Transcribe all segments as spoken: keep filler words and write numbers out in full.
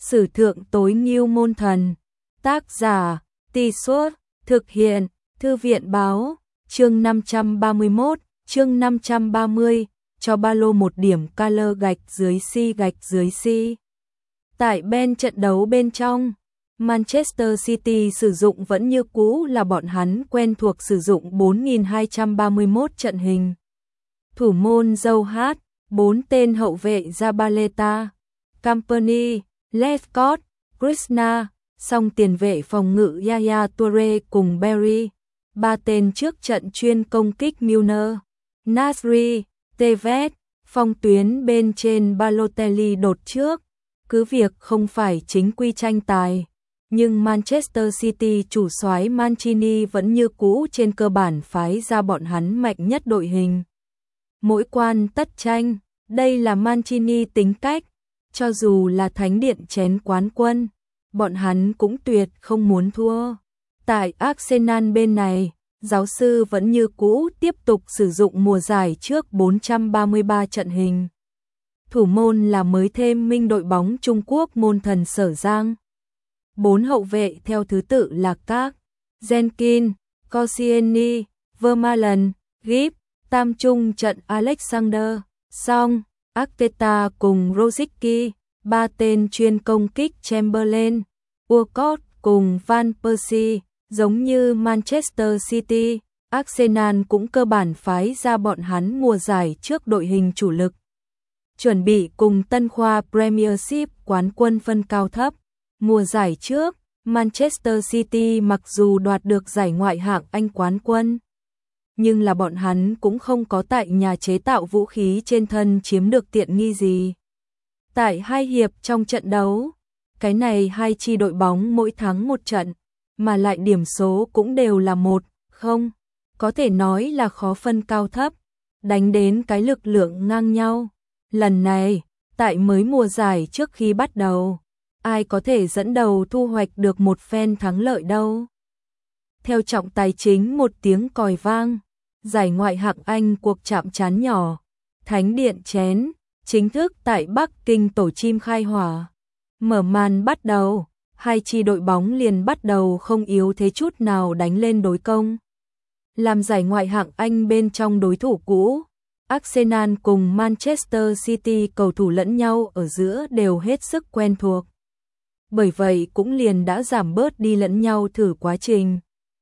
Sử thượng tối nghêu môn thần. Tác giả, Tì Suốt, thực hiện, Thư viện báo, chương năm trăm ba mươi mốt, chương năm trăm ba mươi, cho ba lô một điểm color gạch dưới si gạch dưới si. Tại bên trận đấu bên trong, Manchester City sử dụng vẫn như cũ là bọn hắn quen thuộc sử dụng bốn nghìn hai trăm ba mươi mốt trận hình. Thủ môn Joe Hart, bốn tên hậu vệ Zabaleta, Company, Lescott, Krishna, song tiền vệ phòng ngự Yaya Toure cùng Berry, ba tên trước trận chuyên công kích Milner, Nasri, Tevez, phong tuyến bên trên Balotelli đột trước. Cứ việc không phải chính quy tranh tài, nhưng Manchester City chủ soái Mancini vẫn như cũ trên cơ bản phái ra bọn hắn mạnh nhất đội hình. Mỗi quan tất tranh, đây là Mancini tính cách, cho dù là thánh điện chén quán quân, bọn hắn cũng tuyệt không muốn thua. Tại Arsenal bên này, giáo sư vẫn như cũ tiếp tục sử dụng mùa giải trước bốn trăm ba mươi ba trận hình. Thủ môn là mới thêm minh đội bóng Trung Quốc môn thần Sở Giang. Bốn hậu vệ theo thứ tự là các Jenkins, Koscielny, Vermaelen, Gibbs, tam trung trận Alexander, Song, Arteta cùng Rosicky, ba tên chuyên công kích Chamberlain, Walcott cùng Van Persie. Giống như Manchester City, Arsenal cũng cơ bản phái ra bọn hắn mùa giải trước đội hình chủ lực. Chuẩn bị cùng tân khoa Premiership quán quân phân cao thấp. Mùa giải trước, Manchester City mặc dù đoạt được giải ngoại hạng Anh quán quân, nhưng là bọn hắn cũng không có tại nhà chế tạo vũ khí trên thân chiếm được tiện nghi gì. Tại hai hiệp trong trận đấu, cái này hai chi đội bóng mỗi thắng một trận, mà lại điểm số cũng đều là một không, có thể nói là khó phân cao thấp, đánh đến cái lực lượng ngang nhau. Lần này, tại mới mùa giải trước khi bắt đầu, ai có thể dẫn đầu thu hoạch được một phen thắng lợi đâu. Theo trọng tài chính một tiếng còi vang, giải ngoại hạng Anh cuộc chạm trán nhỏ, Thánh điện chén, chính thức tại Bắc Kinh tổ chim khai hỏa. Mở màn bắt đầu, hai chi đội bóng liền bắt đầu không yếu thế chút nào đánh lên đối công. Làm giải ngoại hạng Anh bên trong đối thủ cũ, Arsenal cùng Manchester City cầu thủ lẫn nhau ở giữa đều hết sức quen thuộc. Bởi vậy cũng liền đã giảm bớt đi lẫn nhau thử quá trình.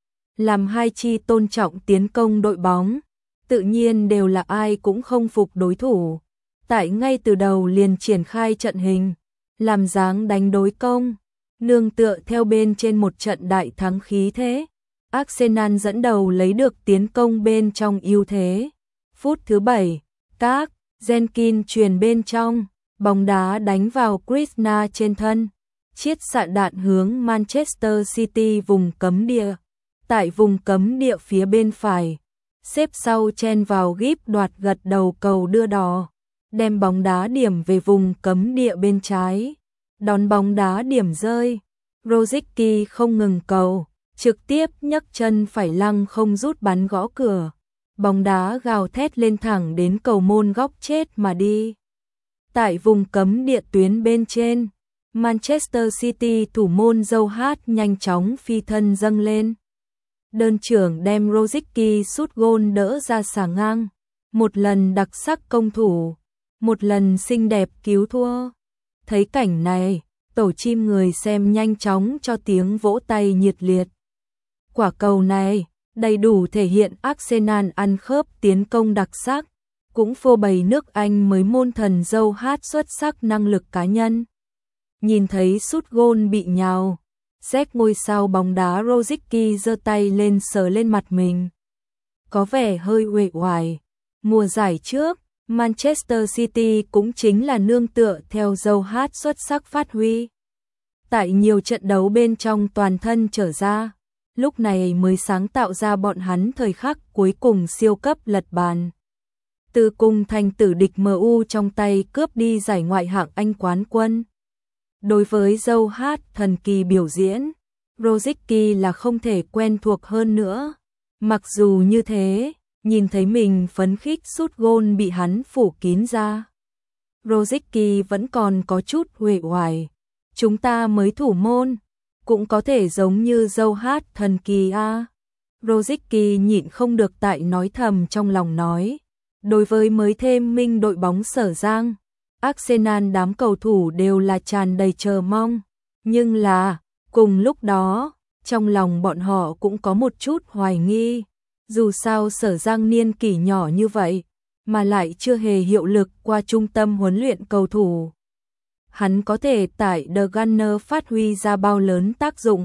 Làm hai chi tôn trọng tiến công đội bóng, tự nhiên đều là ai cũng không phục đối thủ. Tại ngay từ đầu liền triển khai trận hình, làm dáng đánh đối công, nương tựa theo bên trên một trận đại thắng khí thế. Arsenal dẫn đầu lấy được tiến công bên trong ưu thế. Phút thứ bảy, các Jenkins truyền bên trong, bóng đá đánh vào Krishna trên thân, chiết xạ đạn hướng Manchester City vùng cấm địa. Tại vùng cấm địa phía bên phải, xếp sau chen vào Gibbs đoạt gật đầu cầu đưa đò, đem bóng đá điểm về vùng cấm địa bên trái. Đón bóng đá điểm rơi, Rosicky không ngừng cầu, trực tiếp nhấc chân phải lăng không rút bắn gõ cửa. Bóng đá gào thét lên thẳng đến cầu môn góc chết mà đi. Tại vùng cấm địa tuyến bên trên, Manchester City thủ môn Joe Hart nhanh chóng phi thân dâng lên. Đơn trưởng đem Rosicky sút gôn đỡ ra xà ngang. Một lần đặc sắc công thủ, một lần xinh đẹp cứu thua. Thấy cảnh này, tổ chim người xem nhanh chóng cho tiếng vỗ tay nhiệt liệt. Quả cầu này đầy đủ thể hiện Arsenal ăn khớp tiến công đặc sắc, cũng phô bày nước Anh mới môn thần Joe Hart xuất sắc năng lực cá nhân. Nhìn thấy sút gôn bị nhào, Jack ngôi sao bóng đá Rosicky giơ tay lên sờ lên mặt mình, có vẻ hơi uể oải. Mùa giải trước, Manchester City cũng chính là nương tựa theo Joe Hart xuất sắc phát huy. Tại nhiều trận đấu bên trong toàn thân trở ra, lúc này mới sáng tạo ra bọn hắn thời khắc cuối cùng siêu cấp lật bàn. Từ cùng thành tử địch em u trong tay cướp đi giải ngoại hạng Anh quán quân. Đối với Joe Hart thần kỳ biểu diễn, Rosicky là không thể quen thuộc hơn nữa. Mặc dù như thế, nhìn thấy mình phấn khích sút gôn bị hắn phủ kín ra, Rosicky vẫn còn có chút uể oải. chúng ta mới thủ môn, cũng có thể giống như dâu hát thần kỳ a. Rosicky nhịn không được tại nói thầm trong lòng nói. Đối với mới thêm minh đội bóng Sở Giang, Arsenal đám cầu thủ đều là tràn đầy chờ mong. Nhưng là, cùng lúc đó, trong lòng bọn họ cũng có một chút hoài nghi. Dù sao Sở Giang niên kỷ nhỏ như vậy, mà lại chưa hề hiệu lực qua trung tâm huấn luyện cầu thủ. Hắn có thể tại The Gunners phát huy ra bao lớn tác dụng.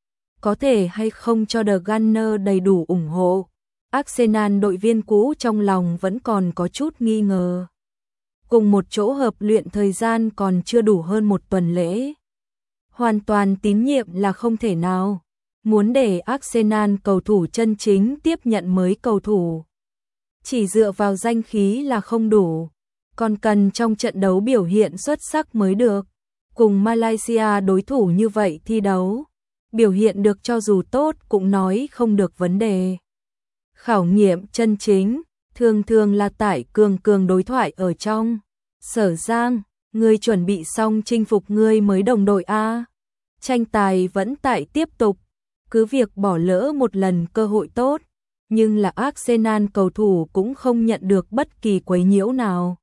Có thể hay không cho The Gunners đầy đủ ủng hộ. Arsenal đội viên cũ trong lòng vẫn còn có chút nghi ngờ. Cùng một chỗ hợp luyện thời gian còn chưa đủ hơn một tuần lễ. Hoàn toàn tín nhiệm là không thể nào. Muốn để Arsenal cầu thủ chân chính tiếp nhận mới cầu thủ. Chỉ dựa vào danh khí là không đủ. Còn cần trong trận đấu biểu hiện xuất sắc mới được. Cùng Malaysia đối thủ như vậy thi đấu. Biểu hiện được cho dù tốt cũng nói không được vấn đề. Khảo nghiệm chân chính, thường thường là tại cường cường đối thoại ở trong. Sở Giang, ngươi chuẩn bị xong chinh phục ngươi mới đồng đội a. Tranh tài vẫn tại tiếp tục, cứ việc bỏ lỡ một lần cơ hội tốt, nhưng là Arsenal cầu thủ cũng không nhận được bất kỳ quấy nhiễu nào.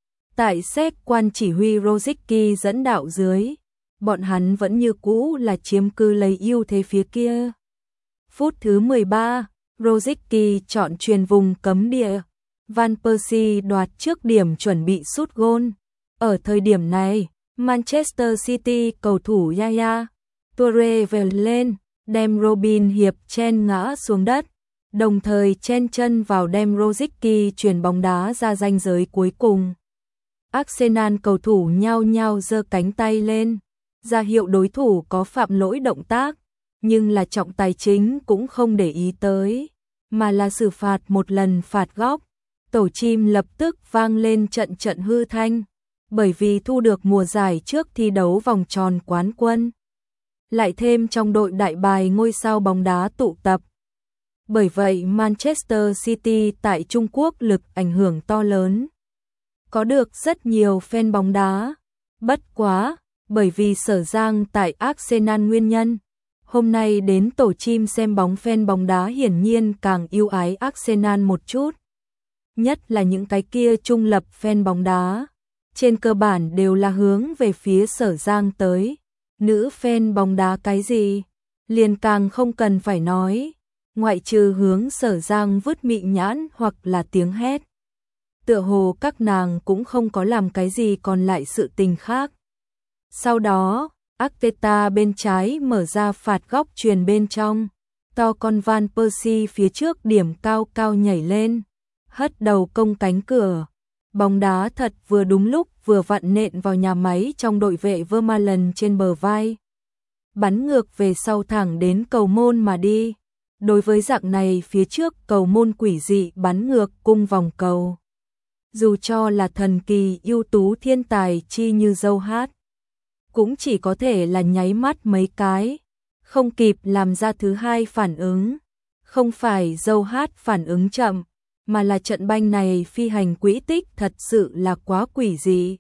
Tại séc quan chỉ huy Rosicky dẫn đạo dưới, bọn hắn vẫn như cũ là chiếm cứ lấy ưu thế phía kia. Phút thứ mười ba, Rosicky chọn chuyền vùng cấm địa. Van Persie đoạt trước điểm chuẩn bị sút gôn. Ở thời điểm này, Manchester City cầu thủ Yaya Toure về lên, đem Robin Hiệp chen ngã xuống đất, đồng thời chen chân vào đem Rosicky chuyền bóng đá ra ranh giới cuối cùng. Arsenal cầu thủ nhao nhao giơ cánh tay lên, ra hiệu đối thủ có phạm lỗi động tác, nhưng là trọng tài chính cũng không để ý tới, mà là xử phạt một lần phạt góc. Tổ chim lập tức vang lên trận trận hư thanh, bởi vì thu được mùa giải trước thi đấu vòng tròn quán quân. Lại thêm trong đội đại bài ngôi sao bóng đá tụ tập. Bởi vậy Manchester City tại Trung Quốc lực ảnh hưởng to lớn. Có được rất nhiều fan bóng đá. Bất quá, bởi vì Sở Giang tại Arsenal nguyên nhân. Hôm nay đến tổ chim xem bóng fan bóng đá hiển nhiên càng yêu ái Arsenal một chút. Nhất là những cái kia trung lập fan bóng đá. Trên cơ bản đều là hướng về phía Sở Giang tới. Nữ fan bóng đá cái gì? Liền càng không cần phải nói. Ngoại trừ hướng Sở Giang vứt mị nhãn hoặc là tiếng hét. Tựa hồ các nàng cũng không có làm cái gì còn lại sự tình khác. Sau đó, Arteta bên trái mở ra phạt góc chuyền bên trong. To con Van Persie phía trước điểm cao cao nhảy lên. Hất đầu công cánh cửa. Bóng đá thật vừa đúng lúc vừa vặn nện vào nhà máy trong đội vệ Vermaelen trên bờ vai. Bắn ngược về sau thẳng đến cầu môn mà đi. Đối với dạng này phía trước cầu môn quỷ dị bắn ngược cung vòng cầu. Dù cho là thần kỳ ưu tú thiên tài chi như dâu hát, cũng chỉ có thể là nháy mắt mấy cái, không kịp làm ra thứ hai phản ứng. Không phải dâu hát phản ứng chậm, mà là trận banh này phi hành quỹ tích thật sự là quá quỷ dị.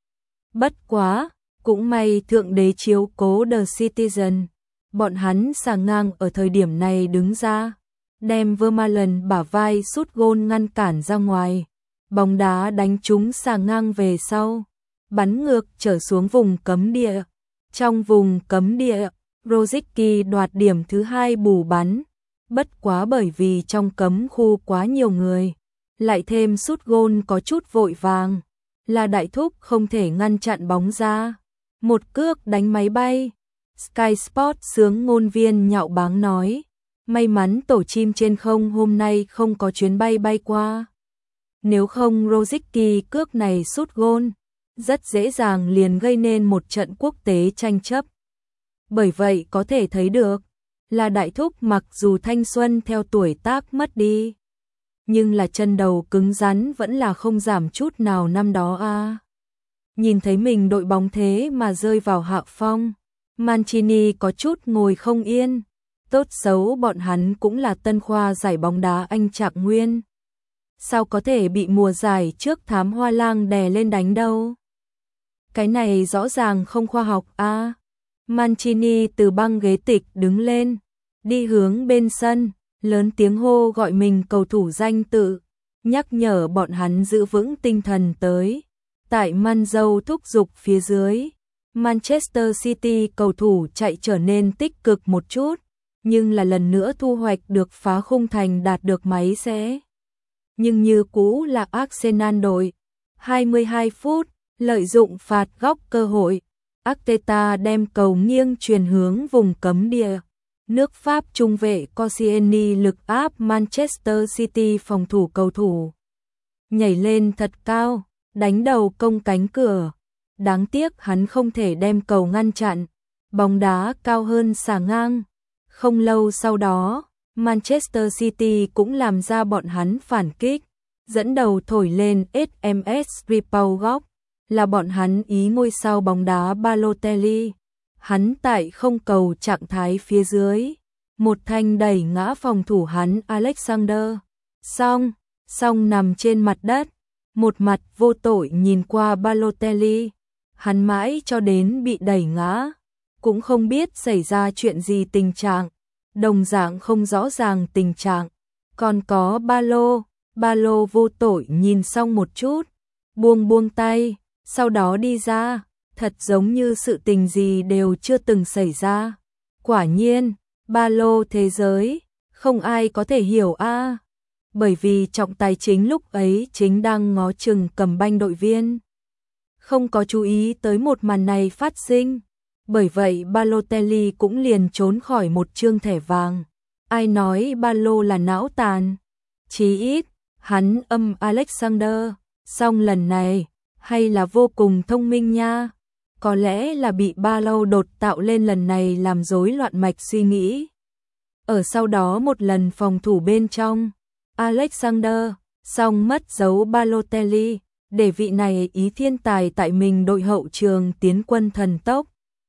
Bất quá, cũng may thượng đế chiếu cố The Citizen, bọn hắn xà ngang ở thời điểm này đứng ra, đem Vermaelen bả vai sút gôn ngăn cản ra ngoài. Bóng đá đánh trúng xà ngang về sau, bắn ngược trở xuống vùng cấm địa. Trong vùng cấm địa, Rosicky đoạt điểm thứ hai bù bắn. Bất quá bởi vì trong cấm khu quá nhiều người, lại thêm sút gôn có chút vội vàng, là đại thúc không thể ngăn chặn bóng ra. Một cước đánh máy bay. Sky Sport sướng ngôn viên nhạo báng nói, may mắn tổ chim trên không hôm nay không có chuyến bay bay qua. Nếu không Rosicky cước này sút gôn, rất dễ dàng liền gây nên một trận quốc tế tranh chấp. Bởi vậy có thể thấy được, là đại thúc mặc dù thanh xuân theo tuổi tác mất đi, nhưng là chân đầu cứng rắn vẫn là không giảm chút nào năm đó a. À. Nhìn thấy mình đội bóng thế mà rơi vào hạ phong, Mancini có chút ngồi không yên. Tốt xấu bọn hắn cũng là tân khoa giải bóng đá Anh Trạng Nguyên. Sao có thể bị mùa giải trước thám hoa lang đè lên đánh đâu? Cái này rõ ràng không khoa học a. À. Mancini từ băng ghế tịch đứng lên, đi hướng bên sân, lớn tiếng hô gọi mình cầu thủ danh tự, nhắc nhở bọn hắn giữ vững tinh thần tới. Tại Manzou thúc giục phía dưới, Manchester City cầu thủ chạy trở nên tích cực một chút, nhưng là lần nữa thu hoạch được phá khung thành đạt được máy xé. Nhưng như cũ là Arsenal đội. hai mươi hai phút, lợi dụng phạt góc cơ hội, Arteta đem cầu nghiêng truyền hướng vùng cấm địa. Nước Pháp trung vệ Koscielny lực áp Manchester City phòng thủ cầu thủ. Nhảy lên thật cao, đánh đầu công cánh cửa. Đáng tiếc hắn không thể đem cầu ngăn chặn. Bóng đá cao hơn xà ngang. Không lâu sau đó, Manchester City cũng làm ra bọn hắn phản kích. Dẫn đầu thổi lên ét em ét Ripple góc. Là bọn hắn ý ngôi sao bóng đá Balotelli. Hắn tại không cầu trạng thái phía dưới. Một thanh đẩy ngã phòng thủ hắn Alexander. Xong, xong nằm trên mặt đất. Một mặt vô tội nhìn qua Balotelli. Hắn mãi cho đến bị đẩy ngã. Cũng không biết xảy ra chuyện gì tình trạng. Đồng dạng không rõ ràng tình trạng. Còn có Balo. Balo vô tội nhìn xong một chút. Buông buông tay. Sau đó đi ra. Thật giống như sự tình gì đều chưa từng xảy ra. Quả nhiên, ba lô thế giới, không ai có thể hiểu a. À. Bởi vì trọng tài chính lúc ấy chính đang ngó chừng cầm banh đội viên. Không có chú ý tới một màn này phát sinh. Bởi vậy Balotelli cũng liền trốn khỏi một chương thẻ vàng. Ai nói ba lô là não tàn? Chí ít, hắn âm Alexander. Xong lần này, hay là vô cùng thông minh nha. Có lẽ là bị ba lâu đột tạo lên lần này làm rối loạn mạch suy nghĩ. Ở sau đó một lần phòng thủ bên trong, Alexander, xong mất dấu Balotelli, để vị này ý thiên tài tại mình đội hậu trường tiến quân thần tốc.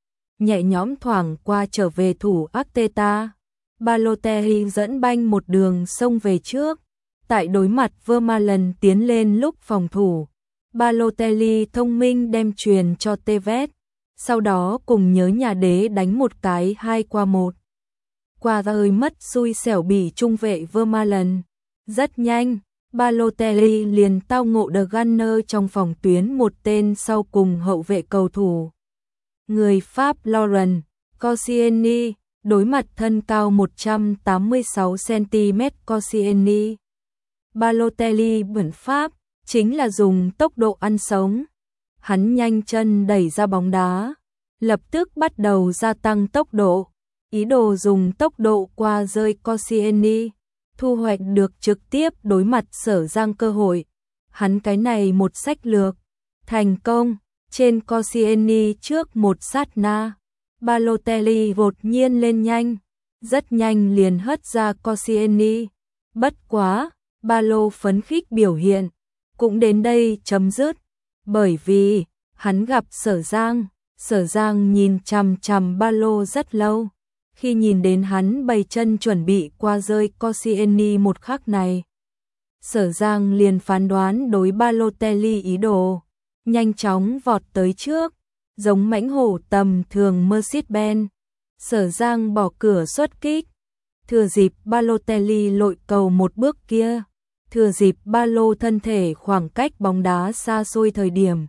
Nhẹ nhõm thoảng qua trở về thủ Arteta, Balotelli dẫn banh một đường xông về trước. Tại đối mặt Vermaelen tiến lên lúc phòng thủ, Balotelli thông minh đem truyền cho Tevez, sau đó cùng nhớ nhà đế đánh một cái hai qua một. Qua rơi mất xui xẻo bị trung vệ Vermaelen. Rất nhanh, Balotelli liền tao ngộ The Gunner trong phòng tuyến một tên sau cùng hậu vệ cầu thủ. Người Pháp Laurent Koscielny, đối mặt thân cao một trăm tám mươi sáu xăng-ti-mét Koscielny. Balotelli bẩn Pháp, chính là dùng tốc độ ăn sống. Hắn nhanh chân đẩy ra bóng đá, lập tức bắt đầu gia tăng tốc độ, ý đồ dùng tốc độ qua rơi Koscielny, thu hoạch được trực tiếp đối mặt Sở Giang cơ hội. Hắn cái này một sách lược, thành công, trên Koscielny trước một sát na. Balotelli vột nhiên lên nhanh, rất nhanh liền hất ra Koscielny. Bất quá, Balo phấn khích biểu hiện cũng đến đây chấm dứt, bởi vì hắn gặp Sở Giang, Sở Giang nhìn chằm chằm Balo rất lâu. Khi nhìn đến hắn bày chân chuẩn bị qua rơi Koscielny một khắc này, Sở Giang liền phán đoán đối Balotelli ý đồ, nhanh chóng vọt tới trước, giống mãnh hổ tầm thường Mercedes-Benz. Sở Giang bỏ cửa xuất kích, thừa dịp Balotelli lội cầu một bước kia, thừa dịp Balo thân thể khoảng cách bóng đá xa xôi thời điểm.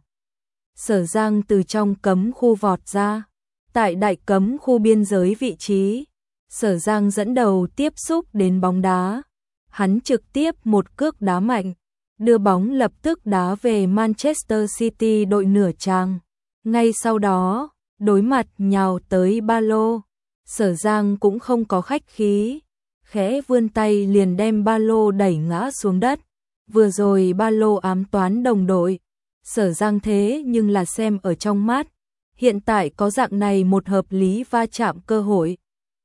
Sở Giang từ trong cấm khu vọt ra, tại đại cấm khu biên giới vị trí, Sở Giang dẫn đầu tiếp xúc đến bóng đá. Hắn trực tiếp một cước đá mạnh, đưa bóng lập tức đá về Manchester City đội nửa tràng. Ngay sau đó, đối mặt nhào tới Balo, Sở Giang cũng không có khách khí, khẽ vươn tay liền đem Balo đẩy ngã xuống đất. Vừa rồi Balo ám toán đồng đội, Sở Giang thế nhưng là xem ở trong mắt. Hiện tại có dạng này một hợp lý va chạm cơ hội,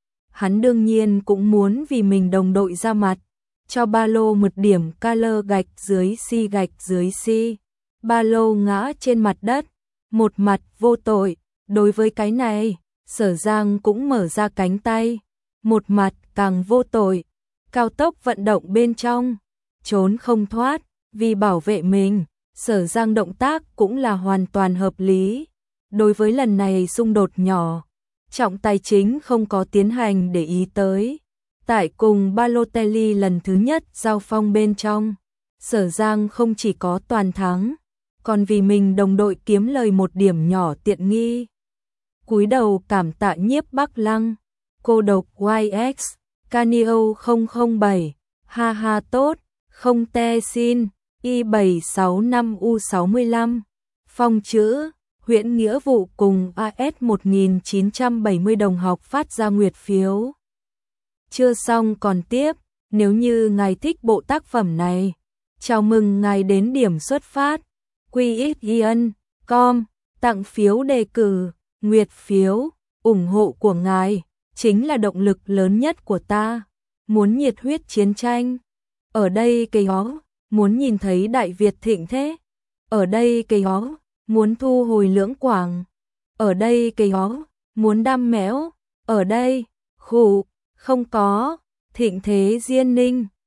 hắn đương nhiên cũng muốn vì mình đồng đội ra mặt, cho Balo một điểm color gạch dưới si gạch dưới si. Balo ngã trên mặt đất, một mặt vô tội. Đối với cái này, Sở Giang cũng mở ra cánh tay, một mặt càng vô tội. Cao tốc vận động bên trong, trốn không thoát, vì bảo vệ mình, Sở Giang động tác cũng là hoàn toàn hợp lý. Đối với lần này xung đột nhỏ, trọng tài chính không có tiến hành để ý tới. Tại cùng Balotelli lần thứ nhất giao phong bên trong, Sở Giang không chỉ có toàn thắng, còn vì mình đồng đội kiếm lời một điểm nhỏ tiện nghi. Cúi đầu cảm tạ Nhiếp Bắc Lăng, cô độc Y X, Canio không không bảy, ha ha tốt, không te xin, Y bảy sáu năm U sáu lăm, Phong chữ, Huyễn Nghĩa Vụ cùng A S một nghìn chín trăm bảy mươi đồng học phát ra nguyệt phiếu. Chưa xong còn tiếp, nếu như ngài thích bộ tác phẩm này, chào mừng ngài đến điểm xuất phát, quy x ian chấm com, tặng phiếu đề cử, nguyệt phiếu, ủng hộ của ngài, chính là động lực lớn nhất của ta. Muốn nhiệt huyết chiến tranh, ở đây cây ó, muốn nhìn thấy Đại Việt thịnh thế, ở đây cây ó, muốn thu hồi Lưỡng Quảng, ở đây cây ó, muốn đam mẽo, ở đây, khủ, không có, thịnh thế Diên Ninh.